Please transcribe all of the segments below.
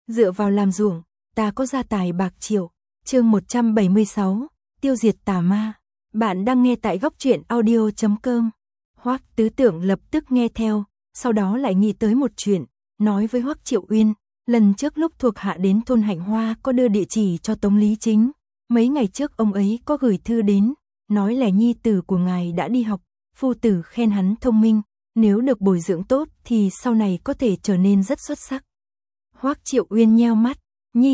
Dựa vào làm ruộng, ta có gia tài bạc triệu. Chương 176, tiêu diệt tà ma. Bạn đang nghe tại góc truyện audio.com. Hoắc Tứ Tưởng lập tức nghe theo, sau đó lại nghĩ tới một chuyện, nói với Hoắc Triệu Uyên, lần trước lúc thuộc hạ đến thôn Hạnh Hoa có đưa địa chỉ cho Tống Lý Chính, mấy ngày trước ông ấy có gửi thư đến, nói là nhi tử của ngài đã đi học, phu tử khen hắn thông minh, nếu được bồi dưỡng tốt thì sau này có thể trở nên rất xuất sắc. Hoắc Triệu Uyên nheo mắt, nhi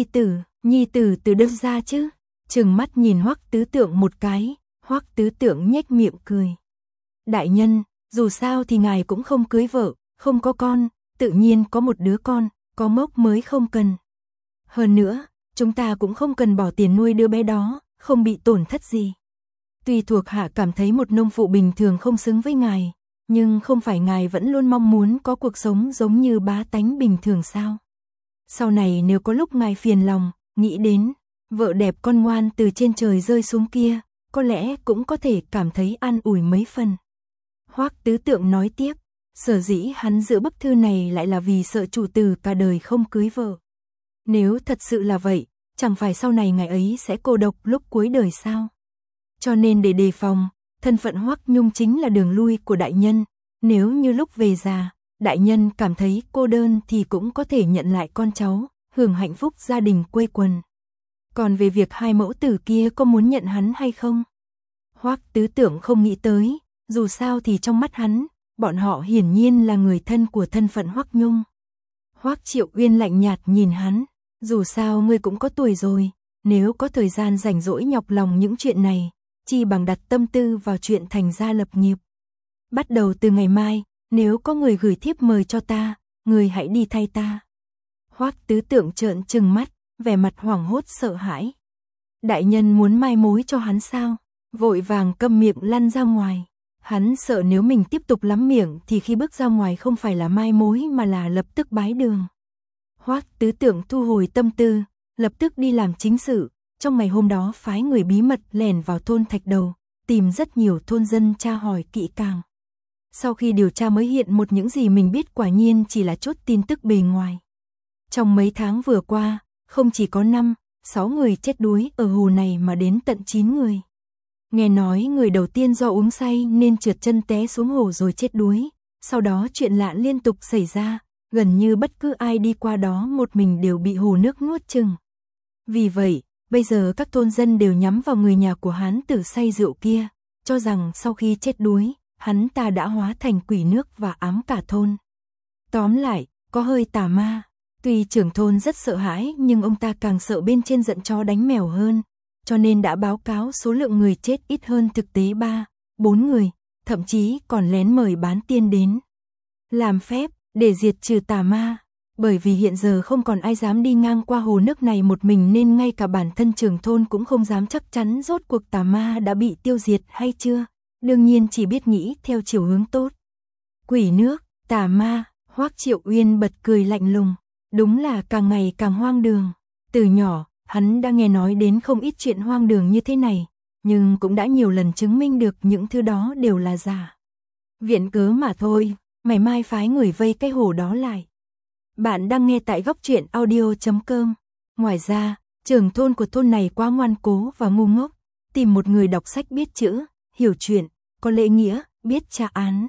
tử từ đâu ra chứ? Trừng mắt nhìn Hoắc Tứ Tưởng một cái, Hoắc Tứ Tưởng nhếch miệng cười. Đại nhân, dù sao thì ngài cũng không cưới vợ, không có con, tự nhiên có một đứa con, có mốc mới không cần. Hơn nữa, chúng ta cũng không cần bỏ tiền nuôi đứa bé đó, không bị tổn thất gì. Tuy thuộc hạ cảm thấy một nông phụ bình thường không xứng với ngài, nhưng không phải ngài vẫn luôn mong muốn có cuộc sống giống như bá tánh bình thường sao? Sau này nếu có lúc ngài phiền lòng, nghĩ đến vợ đẹp con ngoan từ trên trời rơi xuống kia, có lẽ cũng có thể cảm thấy an ủi mấy phần. Hoắc Tứ Tưởng nói tiếp, sở dĩ hắn giữ bức thư này lại là vì sợ chủ tử cả đời không cưới vợ. Nếu thật sự là vậy, chẳng phải sau này ngài ấy sẽ cô độc lúc cuối đời sao? Cho nên để đề phòng, thân phận Hoắc Nhung chính là đường lui của đại nhân, nếu như lúc về già, đại nhân cảm thấy cô đơn thì cũng có thể nhận lại con cháu, hưởng hạnh phúc gia đình quây quần. Còn về việc hai mẫu tử kia có muốn nhận hắn hay không? Hoắc Tứ Tưởng không nghĩ tới, dù sao thì trong mắt hắn, bọn họ hiển nhiên là người thân của thân phận Hoắc Nhung. Hoắc Triệu Uyên lạnh nhạt nhìn hắn, dù sao ngươi cũng có tuổi rồi, nếu có thời gian rảnh rỗi nhọc lòng những chuyện này, chi bằng đặt tâm tư vào chuyện thành gia lập nghiệp. Bắt đầu từ ngày mai, nếu có người gửi thiếp mời cho ta, người hãy đi thay ta. Hoắc Tứ Tưởng trợn trừng mắt, vẻ mặt hoảng hốt sợ hãi. Đại nhân muốn mai mối cho hắn sao? Vội vàng câm miệng lăn ra ngoài. Hắn sợ nếu mình tiếp tục lắm miệng thì khi bước ra ngoài không phải là mai mối mà là lập tức bái đường. Hoắc Tứ Tưởng thu hồi tâm tư, lập tức đi làm chính sự. Trong ngày hôm đó phái người bí mật lẻn vào thôn Thạch Đầu, tìm rất nhiều thôn dân tra hỏi kỹ càng. Sau khi điều tra mới hiện một những gì mình biết quả nhiên chỉ là chút tin tức bề ngoài. Trong mấy tháng vừa qua, không chỉ có 5-6 người chết đuối ở hồ này mà đến tận 9 người. Nghe nói người đầu tiên do uống say nên trượt chân té xuống hồ rồi chết đuối, sau đó chuyện lạ liên tục xảy ra, gần như bất cứ ai đi qua đó một mình đều bị hồ nước nuốt chửng. Vì vậy, bây giờ các thôn dân đều nhắm vào người nhà của hắn tử say rượu kia, cho rằng sau khi chết đuối, hắn ta đã hóa thành quỷ nước và ám cả thôn. Tóm lại, có hơi tà ma. Tuy trưởng thôn rất sợ hãi nhưng ông ta càng sợ bên trên giận chó đánh mèo hơn, cho nên đã báo cáo số lượng người chết ít hơn thực tế 3-4 người, thậm chí còn lén mời bán tiên đến làm phép để diệt trừ tà ma. Bởi vì hiện giờ không còn ai dám đi ngang qua hồ nước này một mình nên ngay cả bản thân trưởng thôn cũng không dám chắc chắn rốt cuộc tà ma đã bị tiêu diệt hay chưa, đương nhiên chỉ biết nghĩ theo chiều hướng tốt. Quỷ nước, tà ma, Hoắc Triệu Uyên bật cười lạnh lùng. Đúng là càng ngày càng hoang đường. Từ nhỏ, hắn đã nghe nói đến không ít chuyện hoang đường như thế này, nhưng cũng đã nhiều lần chứng minh được những thứ đó đều là giả. Viện cớ mà thôi, ngày mai phái người vây cái hồ đó lại. Bạn đang nghe tại góc truyện audio.com. Ngoài ra, trưởng thôn của thôn này quá ngoan cố và ngu ngốc, tìm một người đọc sách biết chữ, hiểu chuyện, có lễ nghĩa, biết tra án.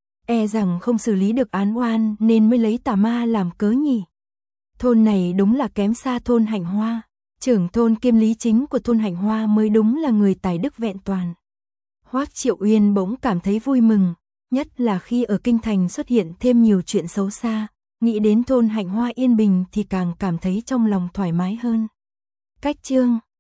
E rằng không xử lý được án oan nên mới lấy tà ma làm cớ nhỉ. Thôn này đúng là kém xa thôn Hạnh Hoa, trưởng thôn kiêm lý chính của thôn Hạnh Hoa mới đúng là người tài đức vẹn toàn. Hoắc Triệu Uyên bỗng cảm thấy vui mừng, nhất là khi ở kinh thành xuất hiện thêm nhiều chuyện xấu xa, nghĩ đến thôn Hạnh Hoa yên bình thì càng cảm thấy trong lòng thoải mái hơn. Cách chương